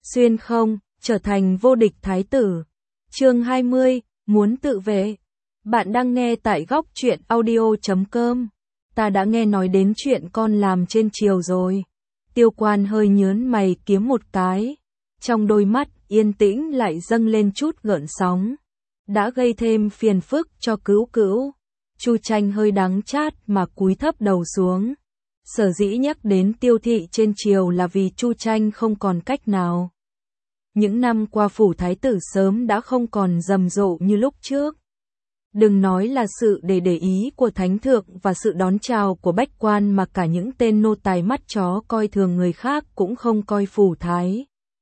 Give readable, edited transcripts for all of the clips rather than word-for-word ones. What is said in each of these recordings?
xuyên không, trở thành vô địch thái tử. Chương 20, muốn tự vệ. Bạn đang nghe tại góc truyện audio.com. Ta đã nghe nói đến chuyện con làm trên triều rồi. Tiêu Quan hơi nhớn mày kiếm một cái. Trong đôi mắt yên tĩnh lại dâng lên chút gợn sóng. Đã gây thêm phiền phức cho Cữu Cữu. Chu Tranh hơi đắng chát mà cúi thấp đầu xuống. Sở dĩ nhắc đến Tiêu thị trên triều là vì Chu Tranh không còn cách nào. Những năm qua phủ thái tử sớm đã không còn rầm rộ như lúc trước. Đừng nói là sự để ý của thánh thượng và sự đón chào của bách quan mà cả những tên nô tài mắt chó coi thường người khác cũng không coi phủ thái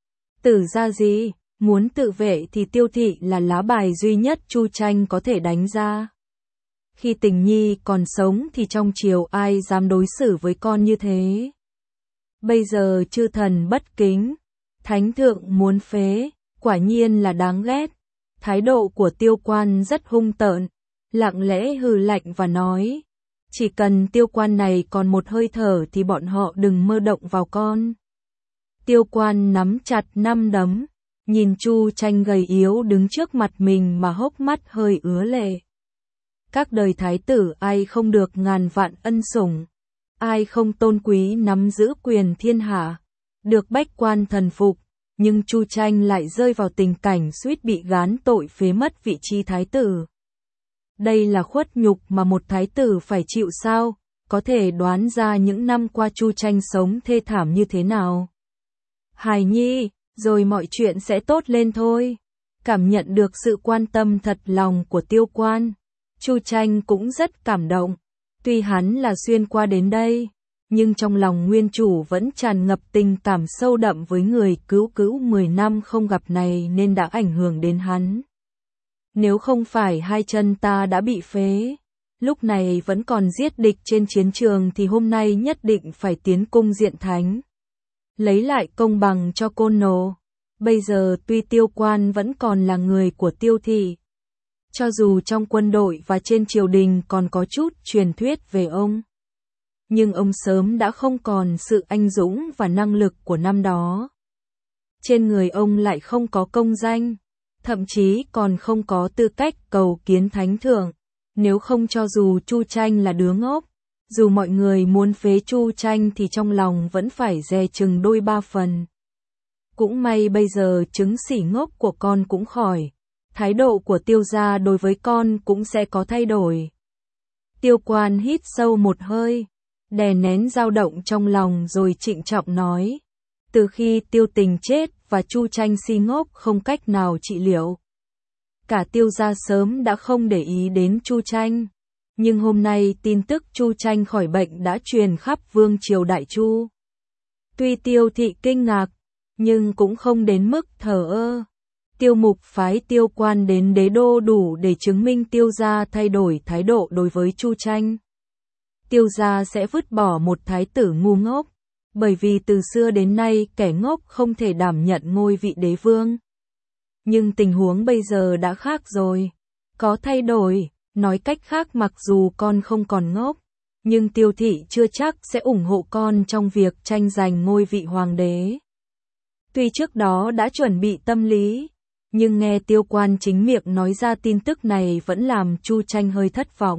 tử ra gì. Muốn tự vệ thì Tiêu thị là lá bài duy nhất Chu Tranh có thể đánh ra. Khi Tình Nhi còn sống thì trong triều ai dám đối xử với con như thế. Bây giờ chư thần bất kính, thánh thượng muốn phế, quả nhiên là đáng ghét. Thái độ của Tiêu Quan rất hung tợn, lặng lẽ hừ lạnh và nói, chỉ cần Tiêu Quan này còn một hơi thở thì bọn họ đừng mơ động vào con. Tiêu Quan nắm chặt nắm đấm, nhìn Chu Tranh gầy yếu đứng trước mặt mình mà hốc mắt hơi ứa lệ. Các đời thái tử ai không được ngàn vạn ân sủng, ai không tôn quý nắm giữ quyền thiên hạ, được bách quan thần phục, nhưng Chu Tranh lại rơi vào tình cảnh suýt bị gán tội phế mất vị trí thái tử. Đây là khuất nhục mà một thái tử phải chịu sao, có thể đoán ra những năm qua Chu Tranh sống thê thảm như thế nào. Hài Nhi, rồi mọi chuyện sẽ tốt lên thôi. Cảm nhận được sự quan tâm thật lòng của Tiêu Quan, Chu Tranh cũng rất cảm động. Tuy hắn là xuyên qua đến đây, nhưng trong lòng nguyên chủ vẫn tràn ngập tình cảm sâu đậm với người Cữu Cữu 10 năm không gặp này nên đã ảnh hưởng đến hắn. Nếu không phải hai chân ta đã bị phế, lúc này vẫn còn giết địch trên chiến trường thì hôm nay nhất định phải tiến cung diện thánh. Lấy lại công bằng cho Côn Nô. Bây giờ tuy Tiêu Quan vẫn còn là người của Tiêu thị, cho dù trong quân đội và trên triều đình còn có chút truyền thuyết về ông, nhưng ông sớm đã không còn sự anh dũng và năng lực của năm đó. Trên người ông lại không có công danh, thậm chí còn không có tư cách cầu kiến thánh thượng. Nếu không cho dù Chu Tranh là đứa ngốc, dù mọi người muốn phế Chu Tranh thì trong lòng vẫn phải dè chừng đôi ba phần. Cũng may bây giờ chứng sỉ ngốc của con cũng khỏi, thái độ của Tiêu gia đối với con cũng sẽ có thay đổi. Tiêu Quan hít sâu một hơi, đè nén dao động trong lòng rồi trịnh trọng nói, từ khi Tiêu Tình chết và Chu Tranh si ngốc không cách nào trị liệu, cả Tiêu gia sớm đã không để ý đến Chu Tranh. Nhưng hôm nay tin tức Chu Tranh khỏi bệnh đã truyền khắp vương triều Đại Chu. Tuy Tiêu thị kinh ngạc, nhưng cũng không đến mức thờ ơ. Tiêu Mục phái Tiêu Quan đến đế đô đủ để chứng minh Tiêu gia thay đổi thái độ đối với Chu Tranh. Tiêu gia sẽ vứt bỏ một thái tử ngu ngốc, bởi vì từ xưa đến nay kẻ ngốc không thể đảm nhận ngôi vị đế vương. Nhưng tình huống bây giờ đã khác rồi, có thay đổi. Nói cách khác mặc dù con không còn ngốc, nhưng Tiêu thị chưa chắc sẽ ủng hộ con trong việc tranh giành ngôi vị hoàng đế. Tuy trước đó đã chuẩn bị tâm lý, nhưng nghe Tiêu Quan chính miệng nói ra tin tức này vẫn làm Chu Tranh hơi thất vọng.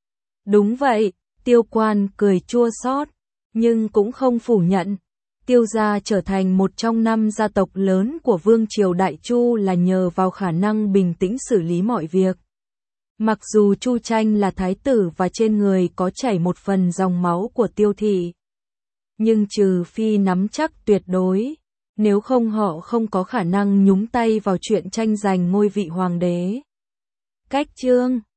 Đúng vậy, Tiêu Quan cười chua xót, nhưng cũng không phủ nhận. Tiêu gia trở thành một trong 5 gia tộc lớn của vương triều Đại Chu là nhờ vào khả năng bình tĩnh xử lý mọi việc. Mặc dù Chu Tranh là thái tử và trên người có chảy một phần dòng máu của Tiêu thị, nhưng trừ phi nắm chắc tuyệt đối, nếu không họ không có khả năng nhúng tay vào chuyện tranh giành ngôi vị hoàng đế. Cách chương